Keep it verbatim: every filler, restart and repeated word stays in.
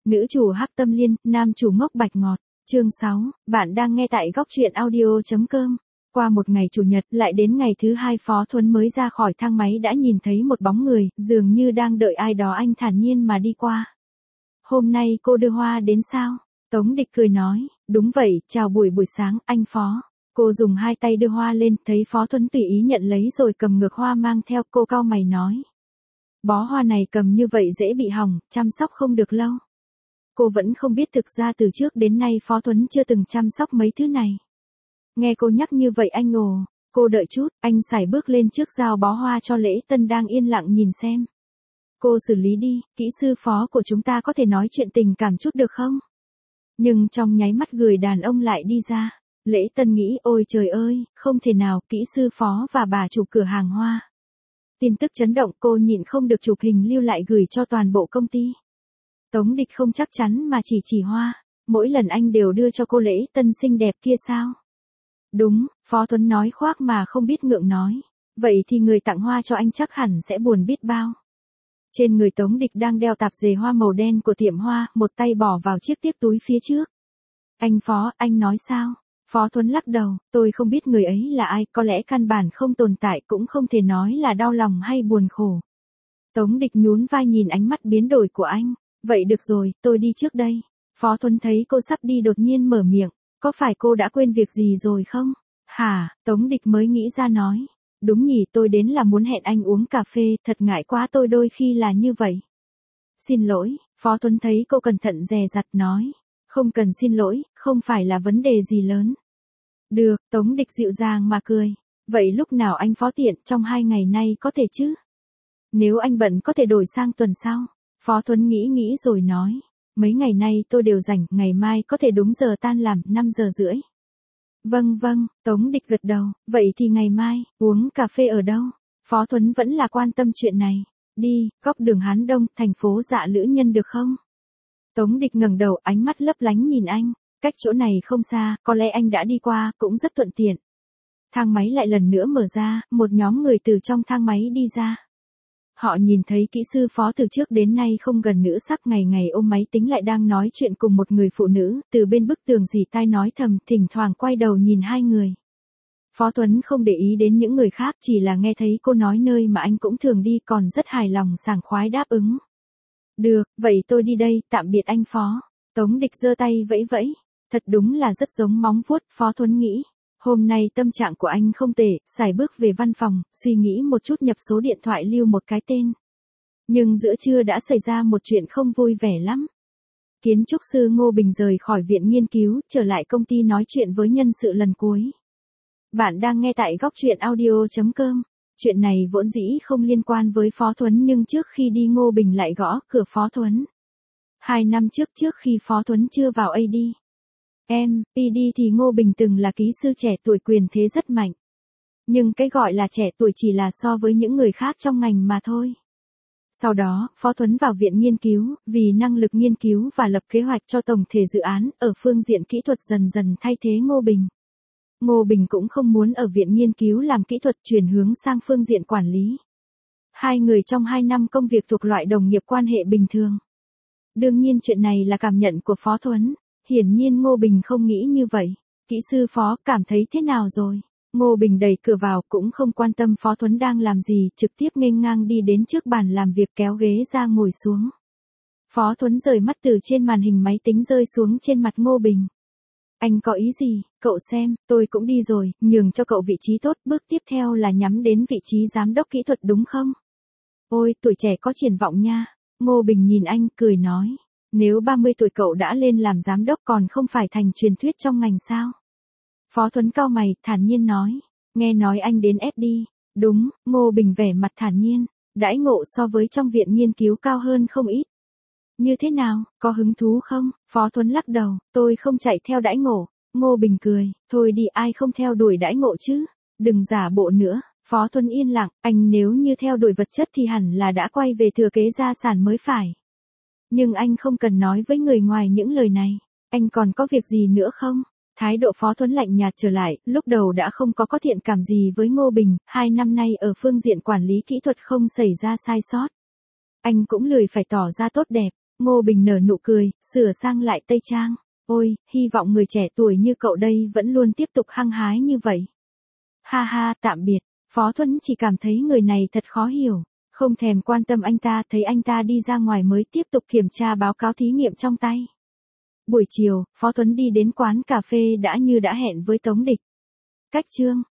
Nữ chủ hắc tâm liên, nam chủ ngốc bạch ngọt. Chương sáu, bạn đang nghe tại góc truyện audio chấm com. Qua một ngày chủ nhật, lại đến ngày thứ hai Phó Thuấn mới ra khỏi thang máy đã nhìn thấy một bóng người, dường như đang đợi ai đó. Anh thản nhiên mà đi qua. Hôm nay cô đưa hoa đến sao? Tống Địch cười nói, đúng vậy, chào buổi buổi sáng, anh Phó. Cô dùng hai tay đưa hoa lên, thấy Phó Thuấn tùy ý nhận lấy rồi cầm ngược hoa mang theo, cô cau mày nói. Bó hoa này cầm như vậy dễ bị hỏng, chăm sóc không được lâu. Cô vẫn không biết thực ra từ trước đến nay Phó Thuấn chưa từng chăm sóc mấy thứ này. Nghe cô nhắc như vậy anh ồ, cô đợi chút, anh sải bước lên trước giao bó hoa cho Lễ Tân đang yên lặng nhìn xem. Cô xử lý đi, kỹ sư Phó của chúng ta có thể nói chuyện tình cảm chút được không? Nhưng trong nháy mắt người đàn ông lại đi ra. Lễ Tân nghĩ ôi trời ơi, không thể nào, kỹ sư Phó và bà chủ cửa hàng hoa. Tin tức chấn động, cô nhịn không được chụp hình lưu lại gửi cho toàn bộ công ty. Tống Địch không chắc chắn mà chỉ chỉ hoa, mỗi lần anh đều đưa cho cô Lễ Tân xinh đẹp kia sao? Đúng, Phó Thuấn nói khoác mà không biết ngượng nói. Vậy thì người tặng hoa cho anh chắc hẳn sẽ buồn biết bao. Trên người Tống Địch đang đeo tạp dề hoa màu đen của tiệm hoa, một tay bỏ vào chiếc tiếc túi phía trước. Anh Phó, anh nói sao? Phó Thuấn lắc đầu, tôi không biết người ấy là ai, có lẽ căn bản không tồn tại, cũng không thể nói là đau lòng hay buồn khổ. Tống Địch nhún vai nhìn ánh mắt biến đổi của anh. Vậy được rồi, tôi đi trước đây. Phó Thuấn thấy cô sắp đi đột nhiên mở miệng. Có phải cô đã quên việc gì rồi không? Hả, Tống Địch mới nghĩ ra nói. Đúng nhỉ, tôi đến là muốn hẹn anh uống cà phê, thật ngại quá, tôi đôi khi là như vậy. Xin lỗi, Phó Thuấn thấy cô cẩn thận dè dặt nói. Không cần xin lỗi, không phải là vấn đề gì lớn. Được, Tống Địch dịu dàng mà cười. Vậy lúc nào anh Phó tiện, trong hai ngày nay có thể chứ? Nếu anh bận có thể đổi sang tuần sau. Phó Thuấn nghĩ nghĩ rồi nói. Mấy ngày nay tôi đều rảnh, ngày mai có thể đúng giờ tan làm, năm giờ rưỡi. Vâng vâng, Tống Địch gật đầu, vậy thì ngày mai, uống cà phê ở đâu? Phó Thuấn vẫn là quan tâm chuyện này. Đi, góc đường Hán Đông, thành phố Dạ Lữ Nhân được không? Tống Địch ngẩng đầu, ánh mắt lấp lánh nhìn anh. Cách chỗ này không xa, có lẽ anh đã đi qua, cũng rất thuận tiện. Thang máy lại lần nữa mở ra, một nhóm người từ trong thang máy đi ra. Họ nhìn thấy kỹ sư Phó từ trước đến nay không gần nữ sắc, ngày ngày ôm máy tính lại đang nói chuyện cùng một người phụ nữ, từ bên bức tường rỉ tai nói thầm, thỉnh thoảng quay đầu nhìn hai người. Phó Thuấn không để ý đến những người khác, chỉ là nghe thấy cô nói nơi mà anh cũng thường đi, còn rất hài lòng sảng khoái đáp ứng. Được, vậy tôi đi đây, tạm biệt anh Phó. Tống Địch giơ tay vẫy vẫy, thật đúng là rất giống móng vuốt, Phó Thuấn nghĩ. Hôm nay tâm trạng của anh không tệ, sải bước về văn phòng, suy nghĩ một chút nhập số điện thoại lưu một cái tên. Nhưng giữa trưa đã xảy ra một chuyện không vui vẻ lắm. Kiến trúc sư Ngô Bình rời khỏi viện nghiên cứu, trở lại công ty nói chuyện với nhân sự lần cuối. Bạn đang nghe tại góc truyện audio chấm com. Chuyện này vốn dĩ không liên quan với Phó Thuấn nhưng trước khi đi Ngô Bình lại gõ cửa Phó Thuấn. Hai năm trước trước khi Phó Thuấn chưa vào a đê. Em, pê đê thì Ngô Bình từng là kỹ sư trẻ tuổi quyền thế rất mạnh. Nhưng cái gọi là trẻ tuổi chỉ là so với những người khác trong ngành mà thôi. Sau đó, Phó Thuấn vào viện nghiên cứu, vì năng lực nghiên cứu và lập kế hoạch cho tổng thể dự án, ở phương diện kỹ thuật dần dần thay thế Ngô Bình. Ngô Bình cũng không muốn ở viện nghiên cứu làm kỹ thuật, chuyển hướng sang phương diện quản lý. Hai người trong hai năm công việc thuộc loại đồng nghiệp quan hệ bình thường. Đương nhiên chuyện này là cảm nhận của Phó Thuấn. Hiển nhiên Ngô Bình không nghĩ như vậy. Kỹ sư Phó, cảm thấy thế nào rồi? Ngô Bình đẩy cửa vào, cũng không quan tâm Phó Thuấn đang làm gì, trực tiếp nghênh ngang đi đến trước bàn làm việc, kéo ghế ra ngồi xuống. Phó Thuấn rời mắt từ trên màn hình máy tính rơi xuống trên mặt Ngô Bình. Anh có ý gì? Cậu xem, tôi cũng đi rồi, nhường cho cậu vị trí tốt, bước tiếp theo là nhắm đến vị trí giám đốc kỹ thuật đúng không? Ôi, tuổi trẻ có triển vọng nha. Ngô Bình nhìn anh, cười nói. Nếu ba mươi tuổi cậu đã lên làm giám đốc còn không phải thành truyền thuyết trong ngành sao? Phó Thuấn cau mày, thản nhiên nói. Nghe nói anh đến ép đê. Đúng, Ngô Bình vẻ mặt thản nhiên. Đãi ngộ so với trong viện nghiên cứu cao hơn không ít. Như thế nào, có hứng thú không? Phó Thuấn lắc đầu, tôi không chạy theo đãi ngộ. Ngô Bình cười, thôi đi, ai không theo đuổi đãi ngộ chứ? Đừng giả bộ nữa. Phó Thuấn yên lặng, anh nếu như theo đuổi vật chất thì hẳn là đã quay về thừa kế gia sản mới phải. Nhưng anh không cần nói với người ngoài những lời này. Anh còn có việc gì nữa không? Thái độ Phó Thuấn lạnh nhạt trở lại, lúc đầu đã không có có thiện cảm gì với Ngô Bình, hai năm nay ở phương diện quản lý kỹ thuật không xảy ra sai sót. Anh cũng lười phải tỏ ra tốt đẹp, Ngô Bình nở nụ cười, sửa sang lại tây trang. Ôi, hy vọng người trẻ tuổi như cậu đây vẫn luôn tiếp tục hăng hái như vậy. Ha ha, tạm biệt. Phó Thuấn chỉ cảm thấy người này thật khó hiểu. Không thèm quan tâm anh ta, thấy anh ta đi ra ngoài mới tiếp tục kiểm tra báo cáo thí nghiệm trong tay. Buổi chiều, Phó Thuấn đi đến quán cà phê đã như đã hẹn với Tống Địch. Cách chương